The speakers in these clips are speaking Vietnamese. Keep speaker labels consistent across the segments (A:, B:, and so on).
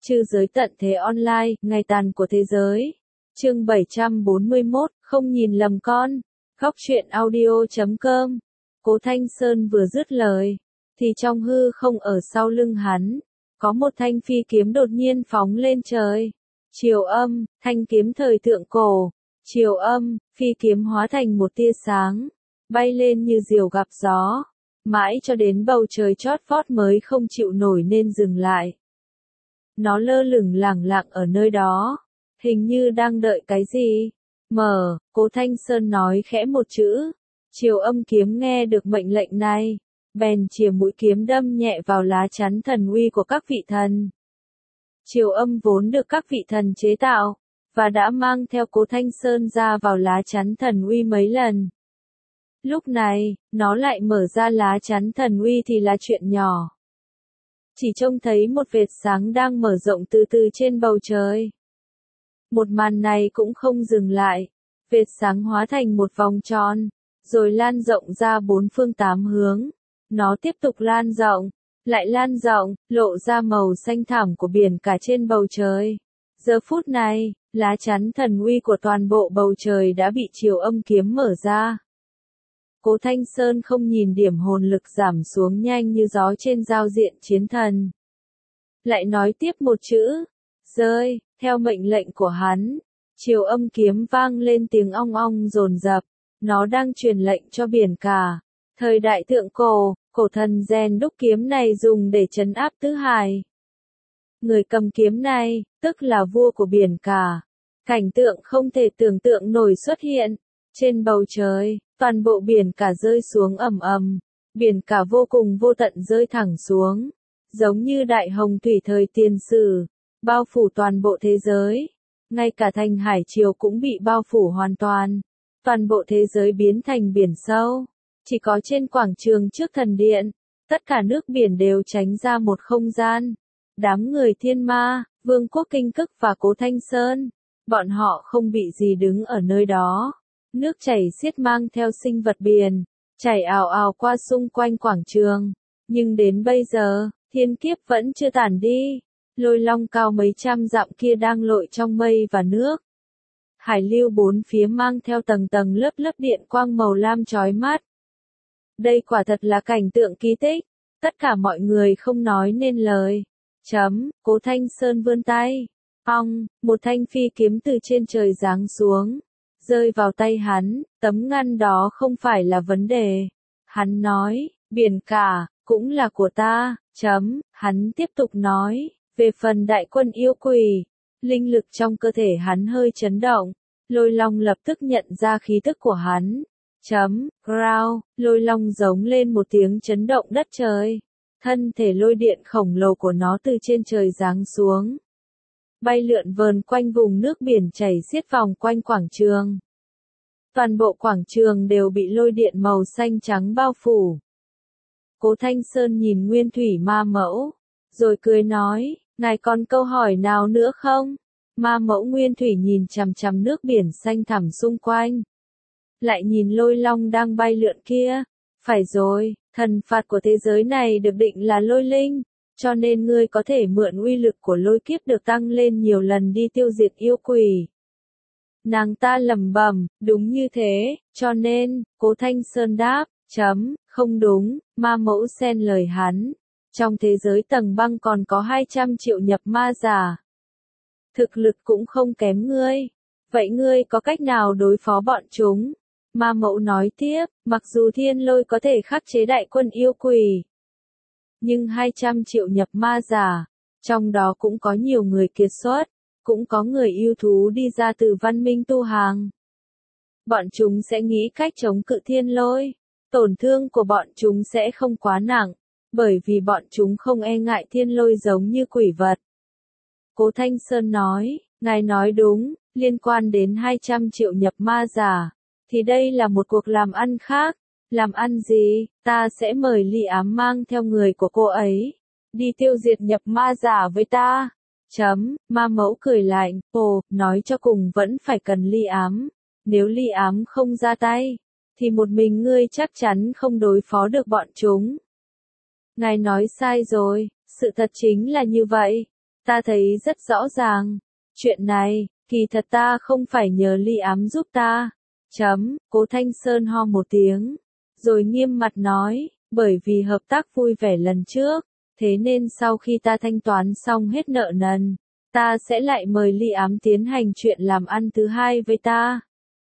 A: Trư giới tận thế online, ngày tàn của thế giới. Chương 741, không nhìn lầm con. Góc truyện audio.com. Cố Thanh Sơn vừa dứt lời, thì trong hư không ở sau lưng hắn, có một thanh phi kiếm đột nhiên phóng lên trời. Triều âm, thanh kiếm thời thượng cổ. Triều âm, phi kiếm hóa thành một tia sáng, bay lên như diều gặp gió, mãi cho đến bầu trời chót vót mới không chịu nổi nên dừng lại. Nó lơ lửng lẳng lặng ở nơi đó, hình như đang đợi cái gì. Cố Thanh Sơn nói khẽ một chữ. Triều âm kiếm nghe được mệnh lệnh này, bèn chìa mũi kiếm đâm nhẹ vào lá chắn thần uy của các vị thần. Triều âm vốn được các vị thần chế tạo, và đã mang theo Cố Thanh Sơn ra vào lá chắn thần uy mấy lần. Lúc này, nó lại mở ra lá chắn thần uy thì là chuyện nhỏ. Chỉ trông thấy một vệt sáng đang mở rộng từ từ trên bầu trời. Một màn này cũng không dừng lại, vệt sáng hóa thành một vòng tròn, rồi lan rộng ra bốn phương tám hướng. Nó tiếp tục lan rộng, lại lan rộng, lộ ra màu xanh thẳm của biển cả trên bầu trời. Giờ phút này, lá chắn thần uy của toàn bộ bầu trời đã bị triều âm kiếm mở ra. Cố Thanh Sơn không nhìn điểm hồn lực giảm xuống nhanh như gió trên giao diện chiến thần. Lại nói tiếp một chữ, rơi, theo mệnh lệnh của hắn. Triều âm kiếm vang lên tiếng ong ong dồn dập, nó đang truyền lệnh cho biển cả. Thời đại thượng cổ, cổ thần rèn đúc kiếm này dùng để trấn áp tứ hải. Người cầm kiếm này, tức là vua của biển cả. Cảnh tượng không thể tưởng tượng nổi xuất hiện. Trên bầu trời, toàn bộ biển cả rơi xuống ầm ầm. Biển cả vô cùng vô tận rơi thẳng xuống, giống như đại hồng thủy thời tiền sử, bao phủ toàn bộ thế giới. Ngay cả thành hải triều cũng bị bao phủ hoàn toàn. Toàn bộ thế giới biến thành biển sâu. Chỉ có trên quảng trường trước thần điện, tất cả nước biển đều tránh ra một không gian. Đám người thiên ma, vương quốc Kinh Cức và Cố Thanh Sơn, bọn họ không bị gì đứng ở nơi đó. Nước chảy xiết mang theo sinh vật biển, chảy ào ào qua xung quanh quảng trường. Nhưng đến bây giờ, thiên kiếp vẫn chưa tản đi. Lôi long cao mấy trăm dặm kia đang lội trong mây và nước. Hải lưu bốn phía mang theo tầng tầng lớp lớp điện quang màu lam chói mắt. Đây quả thật là cảnh tượng kỳ tích. Tất cả mọi người không nói nên lời. Cố Thanh Sơn vươn tay. Một thanh phi kiếm từ trên trời giáng xuống, rơi vào tay hắn. Tấm ngăn đó không phải là vấn đề. Hắn nói, biển cả, cũng là của ta. Hắn tiếp tục nói, về phần đại quân yêu quỷ, linh lực trong cơ thể hắn hơi chấn động. Lôi long lập tức nhận ra khí tức của hắn. Growl, lôi long giống lên một tiếng chấn động đất trời. Thân thể lôi điện khổng lồ của nó từ trên trời giáng xuống, bay lượn vờn quanh vùng nước biển chảy xiết vòng quanh quảng trường. Toàn bộ quảng trường đều bị lôi điện màu xanh trắng bao phủ. Cố Thanh Sơn nhìn Nguyên Thủy Ma Mẫu, rồi cười nói, ngài còn câu hỏi nào nữa không? Ma Mẫu Nguyên Thủy nhìn chằm chằm nước biển xanh thẳm xung quanh. Lại nhìn lôi long đang bay lượn kia. Phải rồi, thần phạt của thế giới này được định là lôi linh, cho nên ngươi có thể mượn uy lực của lôi kiếp được tăng lên nhiều lần đi tiêu diệt yêu quỷ. Nàng ta lẩm bẩm, đúng như thế, cho nên, Cố Thanh Sơn đáp, không đúng, Ma Mẫu xen lời hắn. Trong thế giới tầng băng còn có 200 triệu nhập ma giả. Thực lực cũng không kém ngươi. Vậy ngươi có cách nào đối phó bọn chúng? Ma Mẫu nói tiếp, mặc dù thiên lôi có thể khắc chế đại quân yêu quỷ, nhưng 200 triệu nhập ma giả, trong đó cũng có nhiều người kiệt xuất, cũng có người yêu thú đi ra từ văn minh tu hàng. Bọn chúng sẽ nghĩ cách chống cự thiên lôi, tổn thương của bọn chúng sẽ không quá nặng, bởi vì bọn chúng không e ngại thiên lôi giống như quỷ vật. Cố Thanh Sơn nói, ngài nói đúng, liên quan đến 200 triệu nhập ma giả, thì đây là một cuộc làm ăn khác. Làm ăn gì? Ta sẽ mời Ly Ám mang theo người của cô ấy, đi tiêu diệt nhập ma giả với ta. Ma Mẫu cười lạnh, nói cho cùng vẫn phải cần Ly Ám. Nếu Ly Ám không ra tay, thì một mình ngươi chắc chắn không đối phó được bọn chúng. Ngài nói sai rồi, sự thật chính là như vậy. Ta thấy rất rõ ràng. Chuyện này, kỳ thật ta không phải nhờ Ly Ám giúp ta. Cố Thanh Sơn ho một tiếng, rồi nghiêm mặt nói, bởi vì hợp tác vui vẻ lần trước, thế nên sau khi ta thanh toán xong hết nợ nần, ta sẽ lại mời Ly Ám tiến hành chuyện làm ăn thứ hai với ta.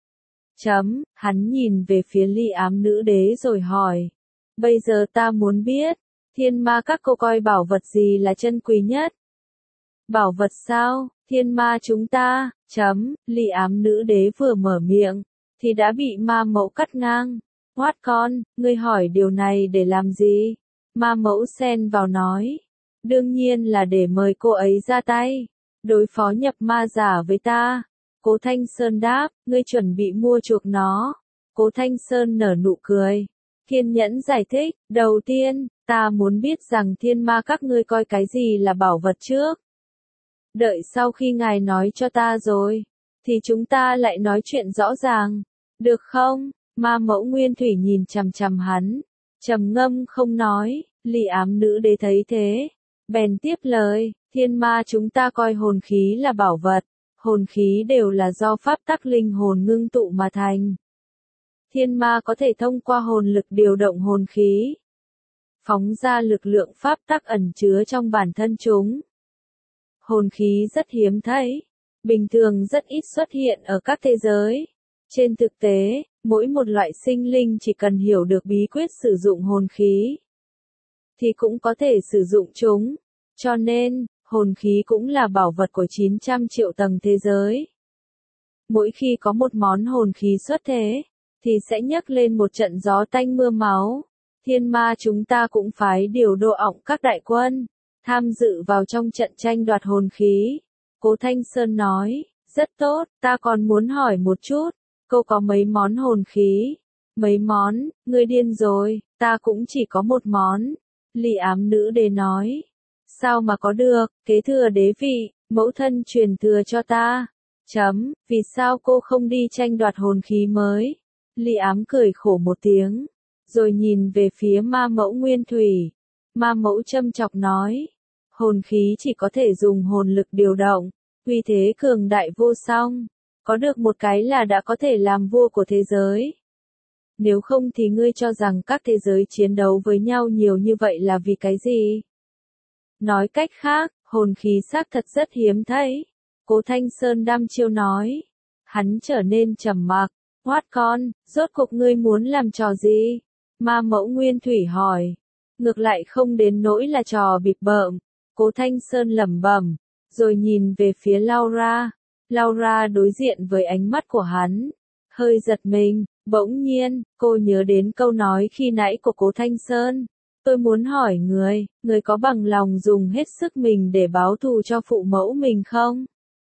A: Hắn nhìn về phía Ly Ám nữ đế rồi hỏi, bây giờ ta muốn biết, thiên ma các cô coi bảo vật gì là chân quý nhất? Bảo vật sao? Thiên ma chúng ta, Ly Ám nữ đế vừa mở miệng, thì đã bị ma mẫu cắt ngang. Hoát con, ngươi hỏi điều này để làm gì? Ma mẫu xen vào nói. Đương nhiên là để mời cô ấy ra tay, đối phó nhập ma giả với ta. Cố Thanh Sơn đáp, ngươi chuẩn bị mua chuộc nó. Cố Thanh Sơn nở nụ cười, kiên nhẫn giải thích, đầu tiên, ta muốn biết rằng thiên ma các ngươi coi cái gì là bảo vật trước. Đợi sau khi ngài nói cho ta rồi, thì chúng ta lại nói chuyện rõ ràng, được không? Ma mẫu Nguyên Thủy nhìn chằm chằm hắn, trầm ngâm không nói. Ly Ám nữ đế thấy thế, bèn tiếp lời, thiên ma chúng ta coi hồn khí là bảo vật, hồn khí đều là do pháp tắc linh hồn ngưng tụ mà thành. Thiên ma có thể thông qua hồn lực điều động hồn khí, phóng ra lực lượng pháp tắc ẩn chứa trong bản thân chúng. Hồn khí rất hiếm thấy, bình thường rất ít xuất hiện ở các thế giới. Trên thực tế, mỗi một loại sinh linh chỉ cần hiểu được bí quyết sử dụng hồn khí, thì cũng có thể sử dụng chúng. Cho nên, hồn khí cũng là bảo vật của 900 triệu tầng thế giới. Mỗi khi có một món hồn khí xuất thế, thì sẽ nhấc lên một trận gió tanh mưa máu. Thiên ma chúng ta cũng phái điều độ ọng các đại quân, tham dự vào trong trận tranh đoạt hồn khí. Cố Thanh Sơn nói, rất tốt, ta còn muốn hỏi một chút, cô có mấy món hồn khí? Mấy món, ngươi điên rồi, ta cũng chỉ có một món. Ly Ám nữ đế nói, sao mà có được, kế thừa đế vị, mẫu thân truyền thừa cho ta. Vì sao cô không đi tranh đoạt hồn khí mới? Ly Ám cười khổ một tiếng, rồi nhìn về phía ma mẫu Nguyên Thủy. Ma mẫu châm chọc nói, hồn khí chỉ có thể dùng hồn lực điều động, uy thế cường đại vô song, có được một cái là đã có thể làm vua của thế giới. Nếu không thì ngươi cho rằng các thế giới chiến đấu với nhau nhiều như vậy là vì cái gì? Nói cách khác, hồn khí xác thật rất hiếm thấy. Cố Thanh Sơn đăm chiêu nói. Hắn trở nên trầm mặc. Hoát con, rốt cuộc ngươi muốn làm trò gì? Ma mẫu Nguyên Thủy hỏi. Ngược lại không đến nỗi là trò bịp bợm. Cố Thanh Sơn lẩm bẩm, rồi nhìn về phía Laura. Laura đối diện với ánh mắt của hắn, hơi giật mình. Bỗng nhiên, cô nhớ đến câu nói khi nãy của Cố Thanh Sơn. Tôi muốn hỏi người có bằng lòng dùng hết sức mình để báo thù cho phụ mẫu mình không?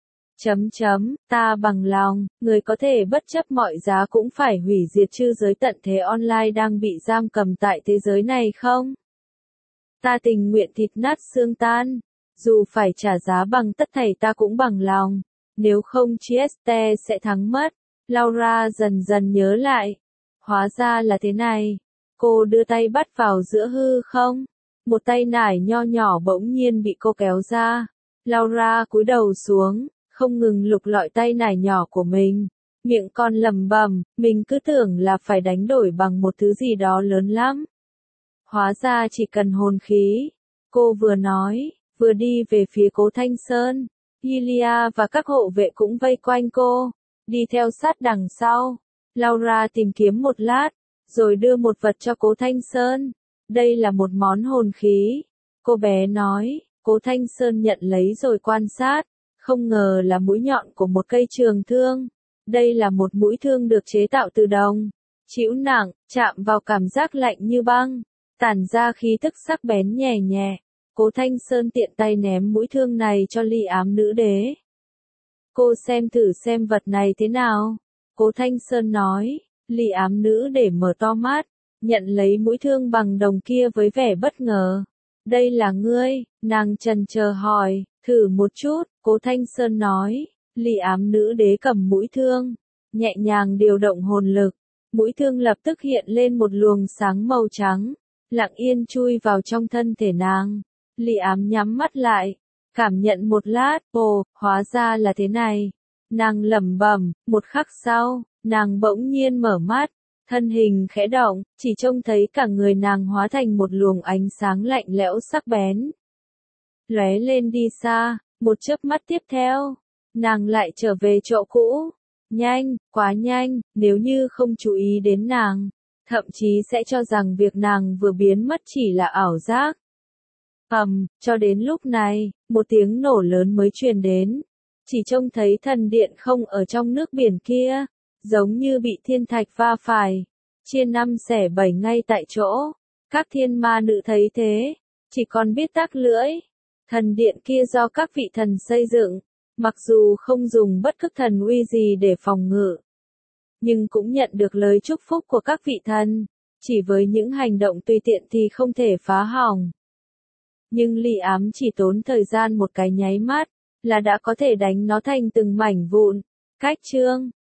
A: Ta bằng lòng, người có thể bất chấp mọi giá cũng phải hủy diệt chư giới tận thế online đang bị giam cầm tại thế giới này không? Ta tình nguyện thịt nát xương tan, dù phải trả giá bằng tất thảy ta cũng bằng lòng, nếu không Chieste sẽ thắng mất. Laura dần dần nhớ lại. Hóa ra là thế này. Cô đưa tay bắt vào giữa hư không. Một tay nải nho nhỏ bỗng nhiên bị cô kéo ra. Laura cúi đầu xuống, không ngừng lục lọi tay nải nhỏ của mình. Miệng con lẩm bẩm, mình cứ tưởng là phải đánh đổi bằng một thứ gì đó lớn lắm. Hóa ra chỉ cần hồn khí. Cô vừa nói, vừa đi về phía Cố Thanh Sơn. Ilia và các hộ vệ cũng vây quanh cô, đi theo sát đằng sau. Laura tìm kiếm một lát, rồi đưa một vật cho Cố Thanh Sơn. Đây là một món hồn khí. Cô bé nói. Cố Thanh Sơn nhận lấy rồi quan sát. Không ngờ là mũi nhọn của một cây trường thương. Đây là một mũi thương được chế tạo từ đồng. Chịu nặng, chạm vào cảm giác lạnh như băng, tản ra khí tức sắc bén nhẹ nhẹ. Cố Thanh Sơn tiện tay ném mũi thương này cho Ly Ám nữ đế. Cô xem thử xem vật này thế nào. Cố Thanh Sơn nói. Ly Ám nữ để mở to mắt, nhận lấy mũi thương bằng đồng kia với vẻ bất ngờ. Đây là ngươi, nàng chần chờ hỏi, thử một chút, Cố Thanh Sơn nói. Ly Ám nữ đế cầm mũi thương, nhẹ nhàng điều động hồn lực. Mũi thương lập tức hiện lên một luồng sáng màu trắng, lặng yên chui vào trong thân thể nàng. Ly Ám nhắm mắt lại, cảm nhận một lát, ồ, hóa ra là thế này. Nàng lẩm bẩm, một khắc sau, nàng bỗng nhiên mở mắt, thân hình khẽ động, chỉ trông thấy cả người nàng hóa thành một luồng ánh sáng lạnh lẽo sắc bén. Lóe lên đi xa, một chớp mắt tiếp theo, nàng lại trở về chỗ cũ. Nhanh, quá nhanh, nếu như không chú ý đến nàng, thậm chí sẽ cho rằng việc nàng vừa biến mất chỉ là ảo giác. Cho đến lúc này, một tiếng nổ lớn mới truyền đến. Chỉ trông thấy thần điện không ở trong nước biển kia, giống như bị thiên thạch va phải, chia năm xẻ bảy ngay tại chỗ. Các thiên ma nữ thấy thế, chỉ còn biết tắc lưỡi. Thần điện kia do các vị thần xây dựng, mặc dù không dùng bất cứ thần uy gì để phòng ngự, nhưng cũng nhận được lời chúc phúc của các vị thần, chỉ với những hành động tùy tiện thì không thể phá hỏng. Nhưng Ly Ám chỉ tốn thời gian một cái nháy mắt, là đã có thể đánh nó thành từng mảnh vụn. Cách chương